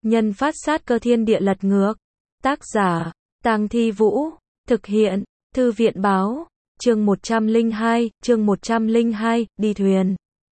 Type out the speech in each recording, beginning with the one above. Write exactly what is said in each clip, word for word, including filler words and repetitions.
nhân phát sát cơ thiên địa lật ngược. Tác giả, Tang Thi Vũ, thực hiện, Thư viện Báo, chương một trăm lẻ hai, chương một trăm lẻ hai, đi thuyền.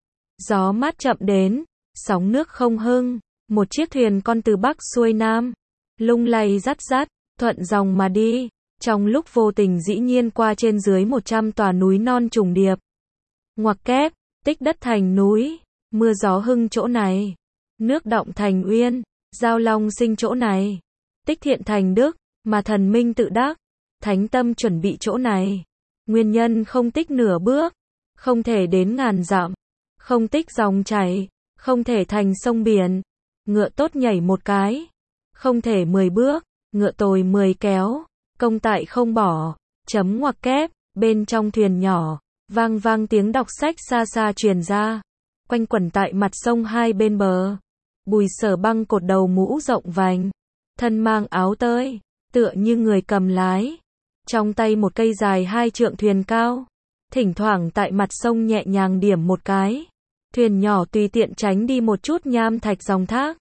Gió mát chậm đến, sóng nước không hưng, một chiếc thuyền con từ Bắc xuôi Nam, lung lay dắt dắt, thuận dòng mà đi, trong lúc vô tình dĩ nhiên qua trên dưới một trăm tòa núi non trùng điệp. Ngoặc kép, tích đất thành núi, mưa gió hưng chỗ này, nước động thành uyên, giao long sinh chỗ này, tích thiện thành đức, mà thần minh tự đắc, thánh tâm chuẩn bị chỗ này. Nguyên nhân không tích nửa bước, không thể đến ngàn dặm, không tích dòng chảy, không thể thành sông biển. Ngựa tốt nhảy một cái, không thể mười bước, ngựa tồi mười kéo, công tại không bỏ. Chấm ngoặc kép, bên trong thuyền nhỏ, vang vang tiếng đọc sách xa xa truyền ra, quanh quẩn tại mặt sông hai bên bờ. Bùi Sở băng cột đầu mũ rộng vành, thân mang áo tơi, tựa như người cầm lái, trong tay một cây dài hai trượng thuyền cao, thỉnh thoảng tại mặt sông nhẹ nhàng điểm một cái, thuyền nhỏ tùy tiện tránh đi một chút nham thạch dòng thác,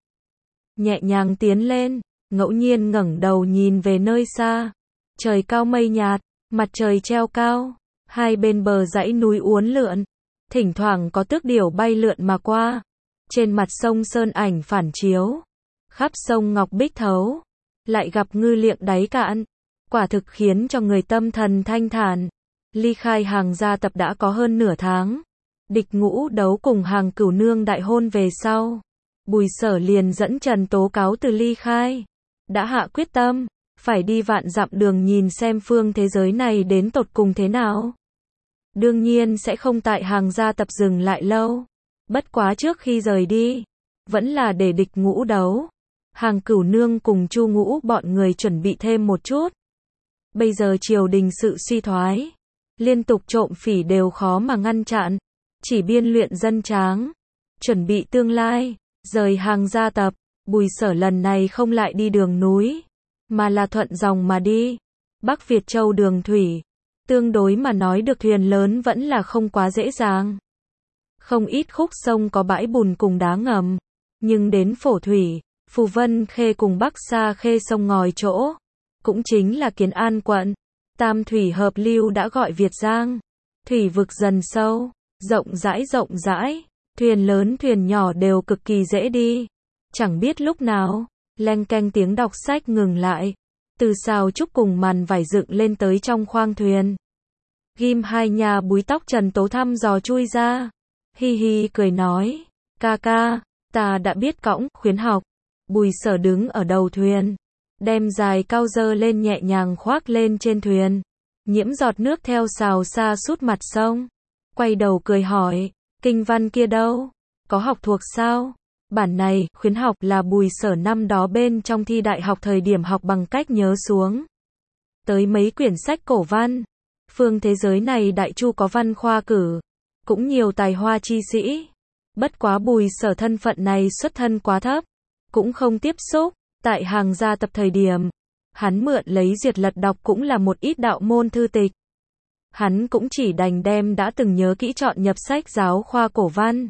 nhẹ nhàng tiến lên, ngẫu nhiên ngẩng đầu nhìn về nơi xa, trời cao mây nhạt, mặt trời treo cao, hai bên bờ dãy núi uốn lượn, thỉnh thoảng có tước điểu bay lượn mà qua, trên mặt sông sơn ảnh phản chiếu, khắp sông ngọc bích thấu, lại gặp ngư liệng đáy cạn, quả thực khiến cho người tâm thần thanh thản. Ly khai Hàng gia tập đã có hơn nửa tháng, địch ngũ đấu cùng Hàng Cửu Nương đại hôn về sau, Bùi Sở liền dẫn Trần Tố cáo từ ly khai, đã hạ quyết tâm, phải đi vạn dặm đường nhìn xem phương thế giới này đến tột cùng thế nào. Đương nhiên sẽ không tại Hàng gia tập dừng lại lâu, bất quá trước khi rời đi, vẫn là để địch ngũ đấu, Hàng Cửu Nương cùng Chu Ngũ bọn người chuẩn bị thêm một chút. Bây giờ triều đình sự suy thoái, liên tục trộm phỉ đều khó mà ngăn chặn, chỉ biên luyện dân tráng, chuẩn bị tương lai, rời Hàng gia tập, Bùi Sở lần này không lại đi đường núi, mà là thuận dòng mà đi. Bắc Việt Châu đường thủy, tương đối mà nói được thuyền lớn vẫn là không quá dễ dàng. Không ít khúc sông có bãi bùn cùng đá ngầm, nhưng đến Phổ Thủy, Phù Vân Khê cùng Bắc Sa Khê sông ngòi chỗ, cũng chính là Kiến An quận, Tam thủy hợp lưu đã gọi Việt Giang. Thủy vực dần sâu, rộng rãi rộng rãi, thuyền lớn thuyền nhỏ đều cực kỳ dễ đi. Chẳng biết lúc nào, leng keng tiếng đọc sách ngừng lại, từ xào trúc cùng màn vải dựng lên tới trong khoang thuyền. Ghim hai nhà búi tóc Trần Tố thăm dò chui ra, hi hi cười nói, ca ca, ta đã biết cõng, khuyến học. Bùi Sở đứng ở đầu thuyền, đem dài cao dơ lên nhẹ nhàng khoác lên trên thuyền, nhiễm giọt nước theo xào xa sút mặt sông, quay đầu cười hỏi, kinh văn kia đâu, có học thuộc sao? Bản này, khuyến học là Bùi Sở năm đó bên trong thi đại học thời điểm học bằng cách nhớ xuống tới mấy quyển sách cổ văn. Phương thế giới này đại chu có văn khoa cử, cũng nhiều tài hoa chi sĩ, bất quá Bùi Sở thân phận này xuất thân quá thấp, cũng không tiếp xúc. Tại Hàng gia tập thời điểm, hắn mượn lấy duyệt lật đọc cũng là một ít đạo môn thư tịch. Hắn cũng chỉ đành đem đã từng nhớ kỹ chọn nhập sách giáo khoa cổ văn,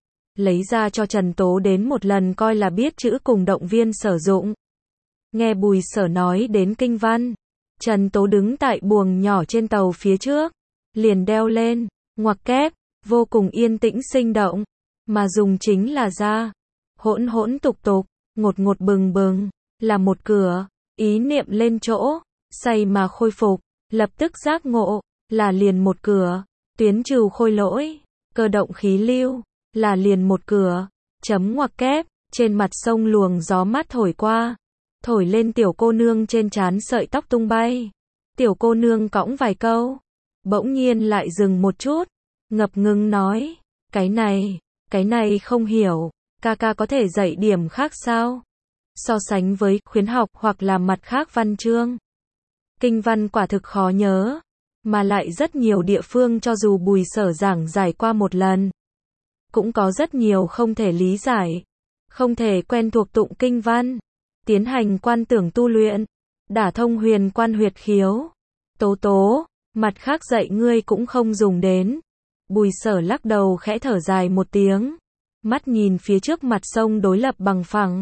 lấy ra cho Trần Tố đến một lần coi là biết chữ cùng động viên sử dụng. Nghe Bùi Sở nói đến kinh văn, Trần Tố đứng tại buồng nhỏ trên tàu phía trước, liền đeo lên, ngoặc kép, vô cùng yên tĩnh sinh động, mà dùng chính là ra, hỗn hỗn tục tục, ngột ngột bừng bừng, là một cửa, ý niệm lên chỗ, say mà khôi phục, lập tức giác ngộ, là liền một cửa, tuyến trừ khôi lỗi, cơ động khí lưu, là liền một cửa, chấm ngoặc kép, trên mặt sông luồng gió mát thổi qua, thổi lên tiểu cô nương trên trán sợi tóc tung bay, tiểu cô nương cõng vài câu, bỗng nhiên lại dừng một chút, ngập ngừng nói, cái này, cái này không hiểu, ca ca có thể dạy điểm khác sao? So sánh với khuyến học hoặc là mặt khác văn chương, kinh văn quả thực khó nhớ, mà lại rất nhiều địa phương cho dù Bùi Sở giảng giải qua một lần, cũng có rất nhiều không thể lý giải, không thể quen thuộc tụng kinh văn, tiến hành quan tưởng tu luyện, đả thông huyền quan huyệt khiếu. Tố Tố, mặt khác dạy ngươi cũng không dùng đến. Bùi Sở lắc đầu khẽ thở dài một tiếng, mắt nhìn phía trước mặt sông đối lập bằng phẳng,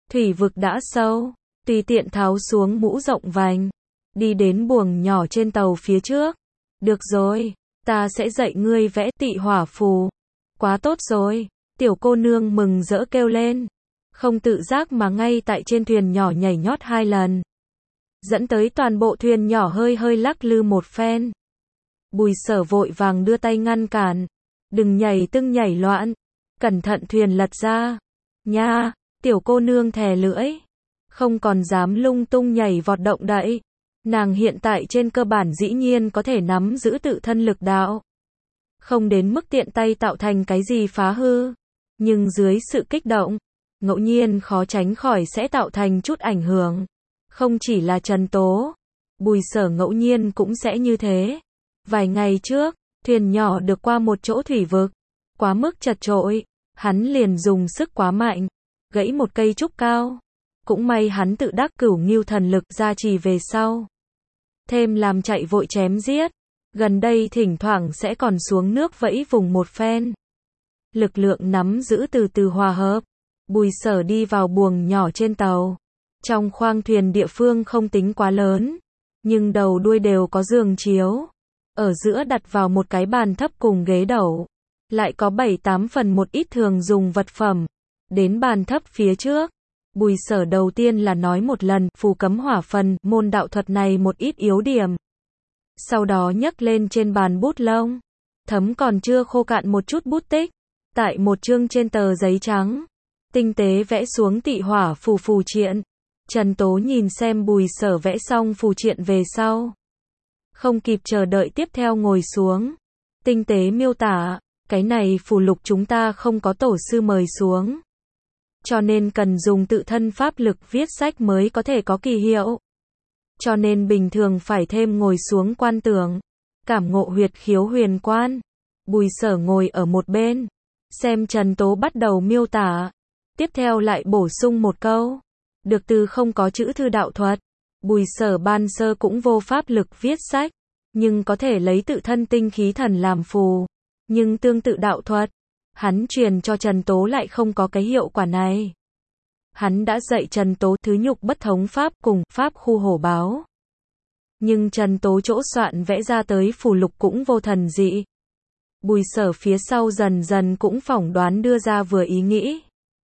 Thủy vực đã sâu, tùy tiện tháo xuống mũ rộng vành, đi đến buồng nhỏ trên tàu phía trước. Được rồi, ta sẽ dạy ngươi vẽ tị hỏa phù. Quá tốt rồi, tiểu cô nương mừng rỡ kêu lên. Không tự giác mà ngay tại trên thuyền nhỏ nhảy nhót hai lần. Dẫn tới toàn bộ thuyền nhỏ hơi hơi lắc lư một phen. Bùi Sở vội vàng đưa tay ngăn cản. Đừng nhảy tưng nhảy loạn. Cẩn thận thuyền lật ra. Nha, tiểu cô nương thè lưỡi. Không còn dám lung tung nhảy vọt động đậy. Nàng hiện tại trên cơ bản dĩ nhiên có thể nắm giữ tự thân lực đạo. Không đến mức tiện tay tạo thành cái gì phá hư. Nhưng dưới sự kích động, ngẫu nhiên khó tránh khỏi sẽ tạo thành chút ảnh hưởng. Không chỉ là Trần Tố, Bùi Sở ngẫu nhiên cũng sẽ như thế. Vài ngày trước, thuyền nhỏ được qua một chỗ thủy vực, quá mức chật trội, hắn liền dùng sức quá mạnh, gãy một cây trúc cao. Cũng may hắn tự đắc cửu ngưu thần lực gia trì về sau. Thêm làm chạy vội chém giết, gần đây thỉnh thoảng sẽ còn xuống nước vẫy vùng một phen. Lực lượng nắm giữ từ từ hòa hợp, Bùi Sở đi vào buồng nhỏ trên tàu. Trong khoang thuyền địa phương không tính quá lớn, nhưng đầu đuôi đều có giường chiếu. Ở giữa đặt vào một cái bàn thấp cùng ghế đẩu. Lại có bảy tám phần một ít thường dùng vật phẩm. Đến bàn thấp phía trước, Bùi Sở đầu tiên là nói một lần phù cấm hỏa phần môn đạo thuật này một ít yếu điểm. Sau đó nhấc lên trên bàn bút lông. Thấm còn chưa khô cạn một chút bút tích. Tại một chương trên tờ giấy trắng. Tinh tế vẽ xuống tị hỏa phù phù triện. Trần Tố nhìn xem Bùi Sở vẽ xong phù triện về sau. Không kịp chờ đợi tiếp theo ngồi xuống. Tinh tế miêu tả, cái này phù lục chúng ta không có tổ sư mời xuống. Cho nên cần dùng tự thân pháp lực viết sách mới có thể có kỳ hiệu. Cho nên bình thường phải thêm ngồi xuống quan tưởng. Cảm ngộ huyệt khiếu huyền quan. Bùi Sở ngồi ở một bên. Xem Trần Tố bắt đầu miêu tả. Tiếp theo lại bổ sung một câu. Được từ không có chữ thư đạo thuật. Bùi Sở ban sơ cũng vô pháp lực viết sách. Nhưng có thể lấy tự thân tinh khí thần làm phù. Nhưng tương tự đạo thuật. Hắn truyền cho Trần Tố lại không có cái hiệu quả này. Hắn đã dạy Trần Tố thứ nhục bất thống pháp cùng pháp khu hổ báo. Nhưng Trần Tố chỗ soạn vẽ ra tới phù lục cũng vô thần dị. Bùi Sở phía sau dần dần cũng phỏng đoán đưa ra vừa ý nghĩ.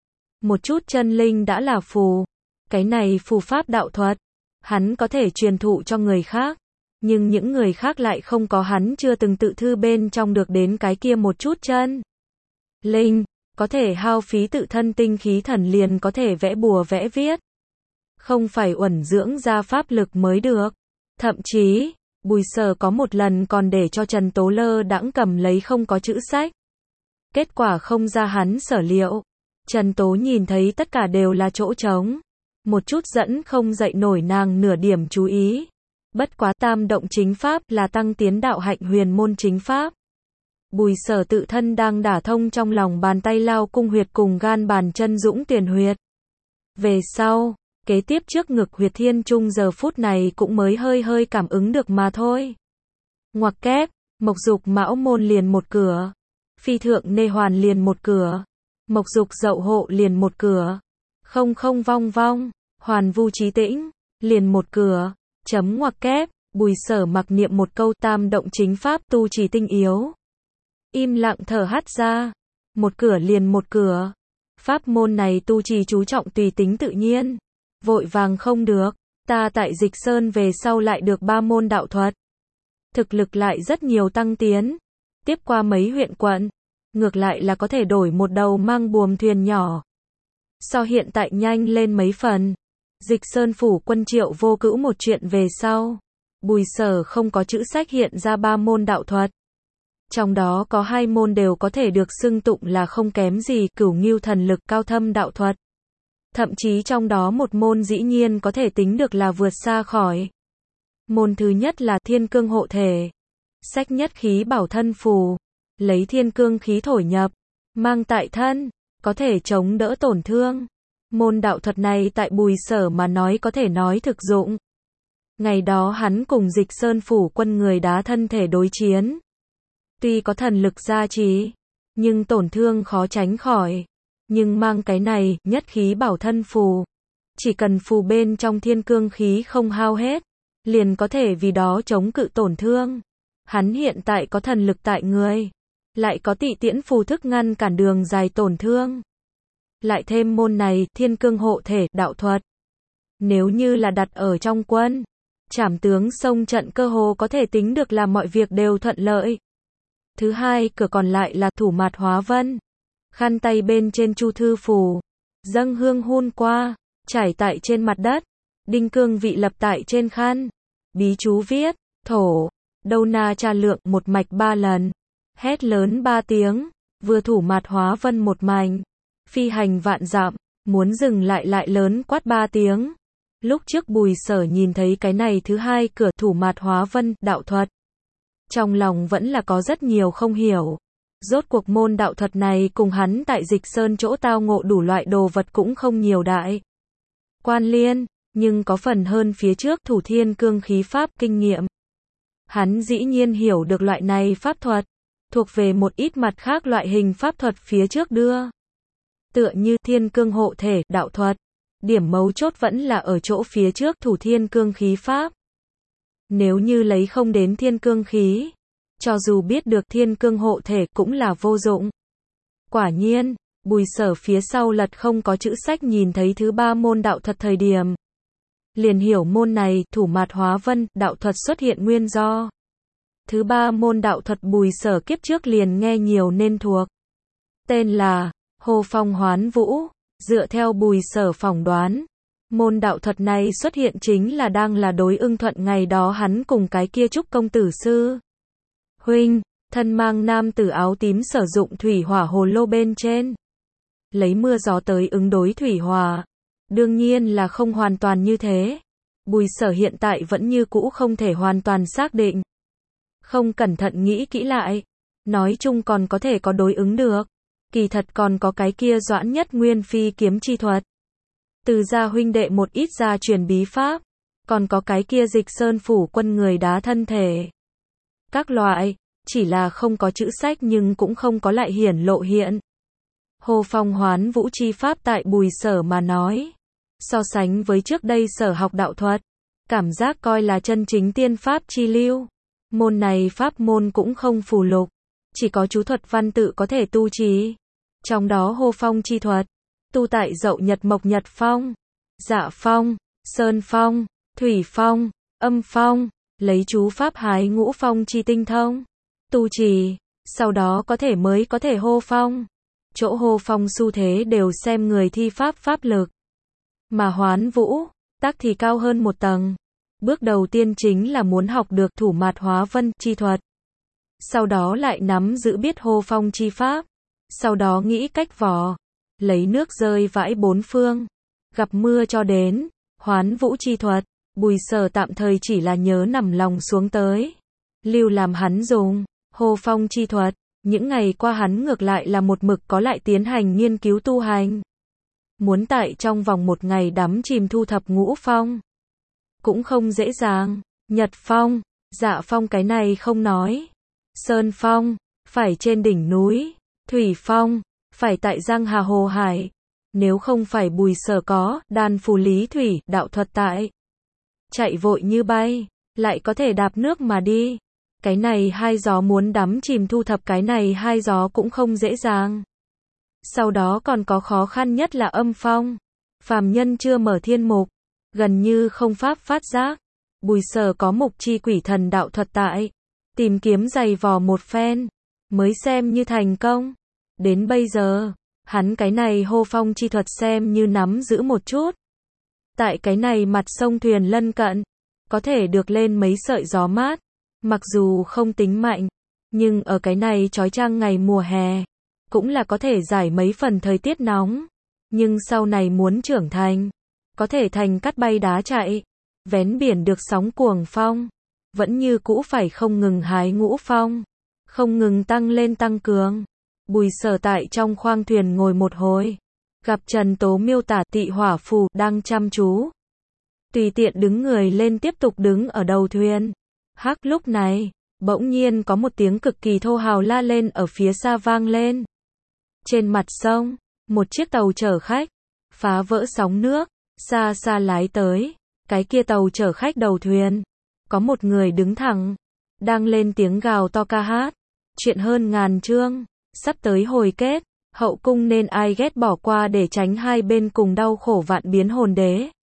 Một chút chân linh đã là phù. Cái này phù pháp đạo thuật. Hắn có thể truyền thụ cho người khác. Nhưng những người khác lại không có hắn chưa từng tự thư bên trong được đến cái kia một chút chân linh. Có thể hao phí tự thân tinh khí thần liền có thể vẽ bùa vẽ viết. Không phải uẩn dưỡng ra pháp lực mới được. Thậm chí, Bùi Sở có một lần còn để cho Trần Tố lơ đãng cầm lấy không có chữ sách. Kết quả không ra hắn sở liệu. Trần Tố nhìn thấy tất cả đều là chỗ trống. Một chút dẫn không dậy nổi nàng nửa điểm chú ý. Bất quá tam động chính pháp là tăng tiến đạo hạnh huyền môn chính pháp. Bùi Sở tự thân đang đả thông trong lòng bàn tay lao cung huyệt cùng gan bàn chân dũng tiền huyệt. Về sau, kế tiếp trước ngực huyệt thiên trung giờ phút này cũng mới hơi hơi cảm ứng được mà thôi. Ngoặc kép, mộc dục mão môn liền một cửa. Phi thượng nê hoàn liền một cửa. Mộc dục dậu hộ liền một cửa. Không không vong vong, hoàn vu trí tĩnh, liền một cửa. Chấm ngoặc kép, Bùi Sở mặc niệm một câu tam động chính pháp tu trì tinh yếu. Im lặng thở hắt ra. Một cửa liền một cửa. Pháp môn này tu trì chú trọng tùy tính tự nhiên. Vội vàng không được. Ta tại Dịch Sơn về sau lại được ba môn đạo thuật. Thực lực lại rất nhiều tăng tiến. Tiếp qua mấy huyện quận. Ngược lại là có thể đổi một đầu mang buồm thuyền nhỏ. So hiện tại nhanh lên mấy phần. Dịch Sơn phủ quân Triệu Vô Cữu một chuyện về sau. Bùi Sở không có chữ sách hiện ra ba môn đạo thuật. Trong đó có hai môn đều có thể được xưng tụng là không kém gì cửu ngưu thần lực cao thâm đạo thuật. Thậm chí trong đó một môn dĩ nhiên có thể tính được là vượt xa khỏi. Môn thứ nhất là thiên cương hộ thể. Sách nhất khí bảo thân phù. Lấy thiên cương khí thổi nhập. Mang tại thân. Có thể chống đỡ tổn thương. Môn đạo thuật này tại Bùi Sở mà nói có thể nói thực dụng. Ngày đó hắn cùng Dịch Sơn phủ quân người đá thân thể đối chiến. Tuy có thần lực gia trì, nhưng tổn thương khó tránh khỏi. Nhưng mang cái này, nhất khí bảo thân phù, Chỉ cần phù bên trong thiên cương khí không hao hết, liền có thể vì đó chống cự tổn thương. Hắn hiện tại có thần lực tại người, lại có tị tiễn phù thức ngăn cản đường dài tổn thương. Lại thêm môn này, thiên cương hộ thể, đạo thuật. Nếu như là đặt ở trong quân, trảm tướng xông trận cơ hồ có thể tính được là mọi việc đều thuận lợi. Thứ hai, cửa còn lại là thủ mạt hóa vân. Khăn tay bên trên chu thư phù, dâng hương hun qua, trải tại trên mặt đất, đinh cương vị lập tại trên khăn. Bí chú viết, thổ, đâu na tra lượng một mạch ba lần. Hét lớn ba tiếng, vừa thủ mạt hóa vân một mảnh. Phi hành vạn dặm, muốn dừng lại lại lớn quát ba tiếng. Lúc trước Bùi Sở nhìn thấy cái này thứ hai cửa thủ mạt hóa vân, đạo thuật. Trong lòng vẫn là có rất nhiều không hiểu. Rốt cuộc môn đạo thuật này cùng hắn tại Dịch Sơn chỗ tao ngộ đủ loại đồ vật cũng không nhiều đại quan liên, nhưng có phần hơn phía trước thủ thiên cương khí pháp kinh nghiệm. Hắn dĩ nhiên hiểu được loại này pháp thuật, thuộc về một ít mặt khác loại hình pháp thuật phía trước đưa. Tựa như thiên cương hộ thể, đạo thuật. Điểm mấu chốt vẫn là ở chỗ phía trước thủ thiên cương khí pháp. Nếu như lấy không đến thiên cương khí, cho dù biết được thiên cương hộ thể cũng là vô dụng. Quả nhiên, Bùi Sở phía sau lật không có chữ sách nhìn thấy thứ ba môn đạo thuật thời điểm. Liền hiểu môn này, thủ mạt hóa vân, đạo thuật xuất hiện nguyên do. Thứ ba môn đạo thuật Bùi Sở kiếp trước liền nghe nhiều nên thuộc. Tên là, Hồ Phong Hoán Vũ. Dựa theo Bùi Sở phỏng đoán, môn đạo thuật này xuất hiện chính là đang là đối ưng thuận ngày đó hắn cùng cái kia Trúc công tử sư huynh, thân mang nam tử áo tím sử dụng thủy hỏa hồ lô bên trên. Lấy mưa gió tới ứng đối thủy hỏa. Đương nhiên là không hoàn toàn như thế. Bùi Sở hiện tại vẫn như cũ không thể hoàn toàn xác định. Không cẩn thận nghĩ kỹ lại, nói chung còn có thể có đối ứng được. Kỳ thật còn có cái kia Doãn Nhất Nguyên phi kiếm chi thuật. Từ gia huynh đệ một ít gia truyền bí pháp. Còn có cái kia Dịch Sơn phủ quân người đá thân thể. Các loại, chỉ là không có chữ sách nhưng cũng không có lại hiển lộ hiện. Hồ Phong Hoán Vũ chi pháp tại Bùi Sở mà nói. So sánh với trước đây Sở học đạo thuật. Cảm giác coi là chân chính tiên pháp chi lưu. Môn này pháp môn cũng không phù lục. Chỉ có chú thuật văn tự có thể tu trí. Trong đó Hồ Phong chi thuật, tu tại Dậu Nhật Mộc Nhật Phong, Dạ Phong, Sơn Phong, Thủy Phong, Âm Phong, lấy chú pháp hái ngũ phong chi tinh thông, tu trì, sau đó có thể mới có thể hô phong. Chỗ hô phong xu thế đều xem người thi pháp pháp lực. Mà Hoán Vũ, tác thì cao hơn một tầng. Bước đầu tiên chính là muốn học được thủ mạt hóa vân chi thuật. Sau đó lại nắm giữ biết hô phong chi pháp. Sau đó nghĩ cách vò, lấy nước rơi vãi bốn phương, gặp mưa cho đến, Hoán Vũ chi thuật, Bùi Sở tạm thời chỉ là nhớ nằm lòng xuống tới. Lưu làm hắn dùng, hô phong chi thuật, những ngày qua hắn ngược lại là một mực có lại tiến hành nghiên cứu tu hành. Muốn tại trong vòng một ngày đắm chìm thu thập ngũ phong. Cũng không dễ dàng, Nhật Phong, Dạ Phong cái này không nói. Sơn Phong, phải trên đỉnh núi. Thủy Phong, phải tại Giang Hà Hồ Hải. Nếu không phải Bùi Sở có, đan phù lý thủy, đạo thuật tại. Chạy vội như bay, lại có thể đạp nước mà đi. Cái này hai gió muốn đắm chìm thu thập cái này hai gió cũng không dễ dàng. Sau đó còn có khó khăn nhất là âm phong. Phàm nhân chưa mở thiên mục, gần như không pháp phát giác. Bùi Sở có mục chi quỷ thần đạo thuật tại. Tìm kiếm giày vò một phen, mới xem như thành công. Đến bây giờ, hắn cái này hô phong chi thuật xem như nắm giữ một chút. Tại cái này mặt sông thuyền lân cận, có thể được lên mấy sợi gió mát. Mặc dù không tính mạnh, nhưng ở cái này chói chang ngày mùa hè, cũng là có thể giải mấy phần thời tiết nóng. Nhưng sau này muốn trưởng thành, có thể thành cắt bay đá chạy, vén biển được sóng cuồng phong, vẫn như cũ phải không ngừng hái ngũ phong, không ngừng tăng lên tăng cường. Bùi Sở tại trong khoang thuyền ngồi một hồi, gặp Trần Tố miêu tả tị hỏa phù đang chăm chú. Tùy tiện đứng người lên tiếp tục đứng ở đầu thuyền. Hắc lúc này, bỗng nhiên có một tiếng cực kỳ thô hào la lên ở phía xa vang lên. Trên mặt sông, một chiếc tàu chở khách, phá vỡ sóng nước, xa xa lái tới, cái kia tàu chở khách đầu thuyền. Có một người đứng thẳng, đang lên tiếng gào to ca hát. Chuyện hơn ngàn chương, sắp tới hồi kết, hậu cung nên ai ghét bỏ qua để tránh hai bên cùng đau khổ vạn biến hồn đế.